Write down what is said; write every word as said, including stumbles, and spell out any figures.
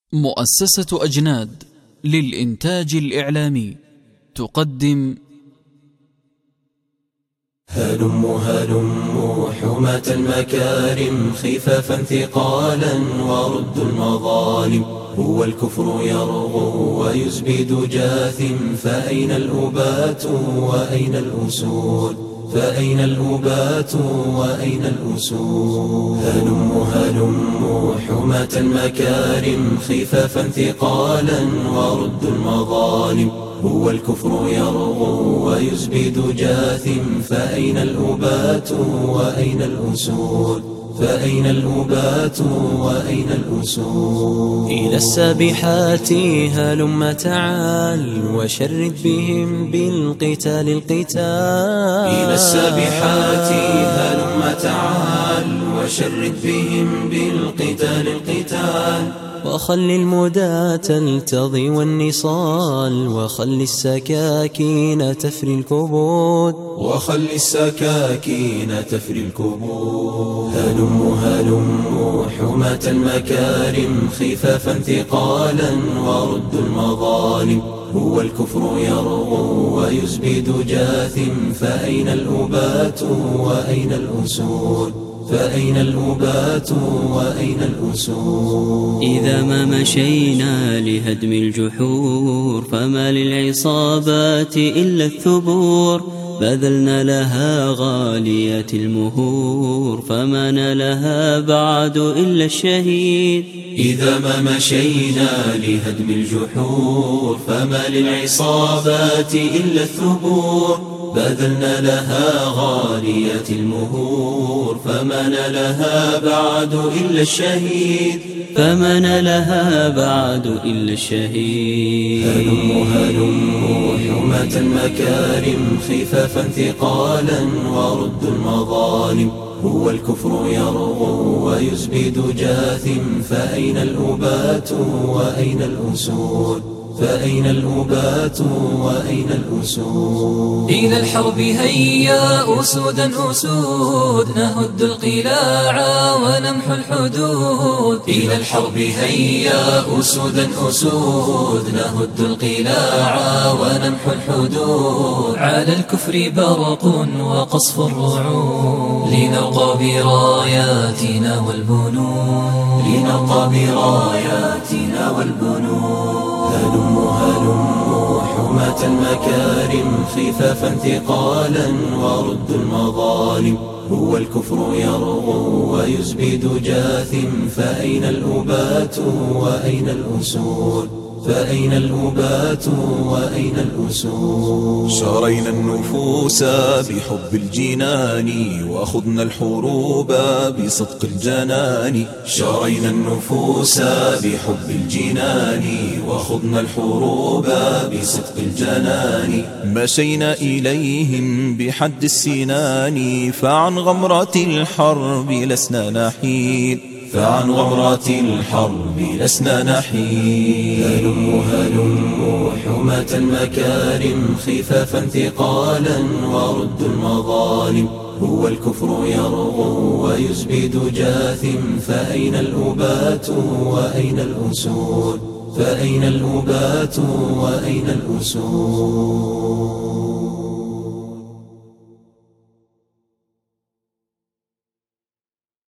مؤسسة أجناد للإنتاج الإعلامي تقدم هلموا هلموا حماة المكارم خفافا ثقالا وردوا المظالم. هو الكفر يرغو ويزبد جاثم، فأين الأبات وأين الأسود؟ فأين الأبات وأين الأسود؟ هلموا هلموا حماة المكارم خفافا ثقالا وردوا المظالم. هو الكفر يرغو ويزبد جاثم، فأين الأبات وأين الأسود؟ فأين الأبات وأين الأسود؟ إلى السابحات هلم تعال وشرد بهم بالقتال القتال. إلى السابحات هلم تعال وشرد بهم بالقتال القتال. وخل المدى تلتضي والنصال، وخل السكاكين تفري الكبود، وخل السكاكين تفري الكبود. هلموا هلموا حماة المكارم خفافا ثقالا وردوا المظالم. هو الكفر يرغو ويزبد جاثم، فأين الأبات وأين الأسود؟ فأين الأبات وأين الأسود؟ إذا ما مشينا لهدم الجحور، فما للعصابات إلا الثبور. بذلنا لها غالية المهور، فما نالها بعد إلا الشهيد. إذا ما مشينا لهدم الجحور، فما للعصابات إلا الثبور. بذلنا لها غالية المهور، فما نالها بعد إلا الشهيد. فما نالها بعد إلا الشهيد. هلموا هلموا حماة المكارم خفافا ثقالا وردوا المظالم. هو الكفر يرغو ويزبد جاثم، فأين الأبات وأين الأسود؟ فأين الأبات وأين الأسود؟ إلى الحرب هيا أسودا أسود، نهد القلاع ونمحو الحدود. إلى الحرب هيا أسودا أسود، نهد القلاع ونمحو الحدود. على الكفر برق وقصف الرعود، لنرقى براياتنا والبنود. لنرقى براياتنا والبنود. هلموا هلموا حماة المكارم خفافا ثقالا وردوا المظالم. هو الكفر يرغو ويزبد جاثم، فأين الأبات وأين الأسود؟ فأين الأبات وأين الأسود؟ شرينا النفوس بحب الجنان، وأخذنا الحروب بصدق الجنان. شرينا النفوس بحب الجنان، وأخذنا الحروب بصدق الجنان. مشينا إليهم بحد السنان، فعن غمرة الحرب لسنا نحيد. فعن غمرة الحرب لسنا نحيد. هلموا هلموا حماة المكارم خفافا ثقالا وردوا المظالم. هو الكفر يرغو ويزبد جاثم، فأين الأبات وأين الأسود؟ فأين الأبات وأين الأسود؟